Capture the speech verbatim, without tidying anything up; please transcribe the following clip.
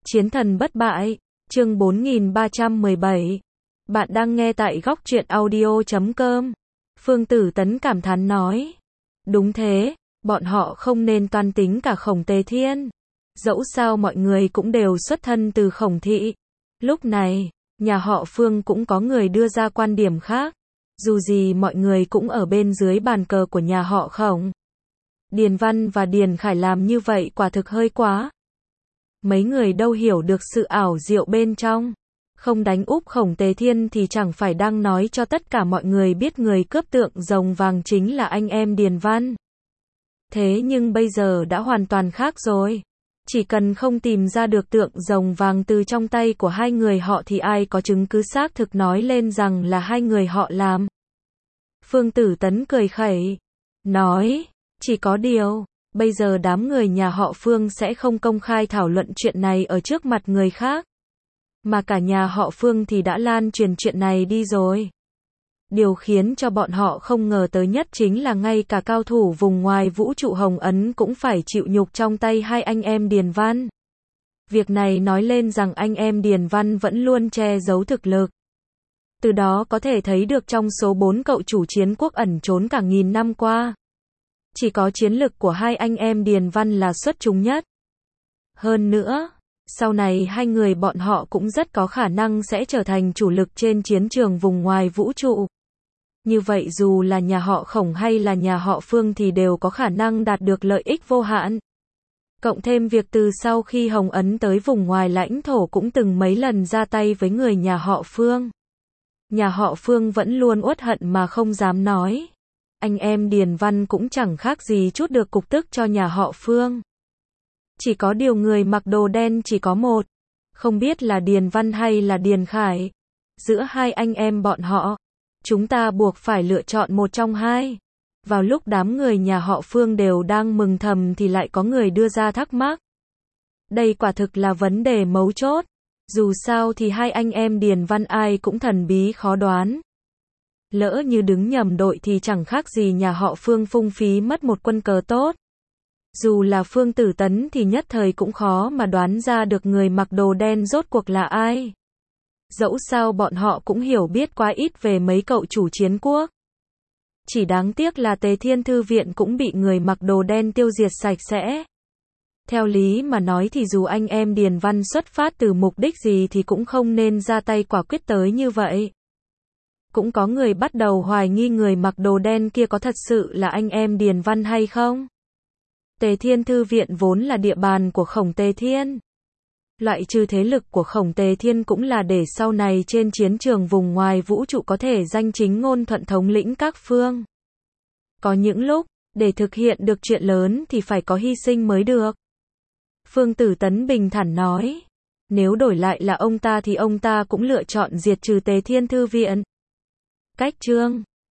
Chiến thần bất bại, chương bốn nghìn ba trăm mười bảy. Bạn đang nghe tại góc truyện audio chấm com. Phương Tử Tấn cảm thán nói. Đúng thế, bọn họ không nên toan tính cả Khổng Tề Thiên. Dẫu sao mọi người cũng đều xuất thân từ Khổng thị. Lúc này, nhà họ Phương cũng có người đưa ra quan điểm khác. Dù gì mọi người cũng ở bên dưới bàn cờ của nhà họ Khổng. Điền Văn và Điền Khải làm như vậy quả thực hơi quá. Mấy người đâu hiểu được sự ảo diệu bên trong. Không đánh úp Khổng Tề Thiên thì chẳng phải đang nói cho tất cả mọi người biết người cướp tượng rồng vàng chính là anh em Điền Văn. Thế nhưng bây giờ đã hoàn toàn khác rồi. Chỉ cần không tìm ra được tượng rồng vàng từ trong tay của hai người họ thì ai có chứng cứ xác thực nói lên rằng là hai người họ làm. Phương Tử Tấn cười khẩy, nói, chỉ có điều, bây giờ đám người nhà họ Phương sẽ không công khai thảo luận chuyện này ở trước mặt người khác. Mà cả nhà họ Phương thì đã lan truyền chuyện này đi rồi. Điều khiến cho bọn họ không ngờ tới nhất chính là ngay cả cao thủ vùng ngoài vũ trụ Hồng Ấn cũng phải chịu nhục trong tay hai anh em Điền Văn. Việc này nói lên rằng anh em Điền Văn vẫn luôn che giấu thực lực. Từ đó có thể thấy được trong số bốn cậu chủ chiến quốc ẩn trốn cả nghìn năm qua, chỉ có chiến lực của hai anh em Điền Văn là xuất chúng nhất. Hơn nữa, sau này hai người bọn họ cũng rất có khả năng sẽ trở thành chủ lực trên chiến trường vùng ngoài vũ trụ. Như vậy dù là nhà họ Khổng hay là nhà họ Phương thì đều có khả năng đạt được lợi ích vô hạn. Cộng thêm việc từ sau khi Hồng Ấn tới vùng ngoài lãnh thổ cũng từng mấy lần ra tay với người nhà họ Phương. Nhà họ Phương vẫn luôn uất hận mà không dám nói. Anh em Điền Văn cũng chẳng khác gì chút được cục tức cho nhà họ Phương. Chỉ có điều người mặc đồ đen chỉ có một. Không biết là Điền Văn hay là Điền Khải. Giữa hai anh em bọn họ, chúng ta buộc phải lựa chọn một trong hai. Vào lúc đám người nhà họ Phương đều đang mừng thầm thì lại có người đưa ra thắc mắc. Đây quả thực là vấn đề mấu chốt. Dù sao thì hai anh em Điền Văn ai cũng thần bí khó đoán. Lỡ như đứng nhầm đội thì chẳng khác gì nhà họ Phương phung phí mất một quân cờ tốt. Dù là Phương Tử Tấn thì nhất thời cũng khó mà đoán ra được người mặc đồ đen rốt cuộc là ai. Dẫu sao bọn họ cũng hiểu biết quá ít về mấy cậu chủ chiến quốc. Chỉ đáng tiếc là Tề Thiên Thư Viện cũng bị người mặc đồ đen tiêu diệt sạch sẽ. Theo lý mà nói thì dù anh em Điền Văn xuất phát từ mục đích gì thì cũng không nên ra tay quả quyết tới như vậy. Cũng có người bắt đầu hoài nghi người mặc đồ đen kia có thật sự là anh em Điền Văn hay không. Tề Thiên Thư Viện vốn là địa bàn của Khổng Tề Thiên. Loại trừ thế lực của Khổng Tề Thiên cũng là để sau này trên chiến trường vùng ngoài vũ trụ có thể danh chính ngôn thuận thống lĩnh các phương. Có những lúc, để thực hiện được chuyện lớn thì phải có hy sinh mới được. Phương Tử Tấn bình thản nói. Nếu đổi lại là ông ta thì ông ta cũng lựa chọn diệt trừ Tề Thiên Thư Viện. Cách chương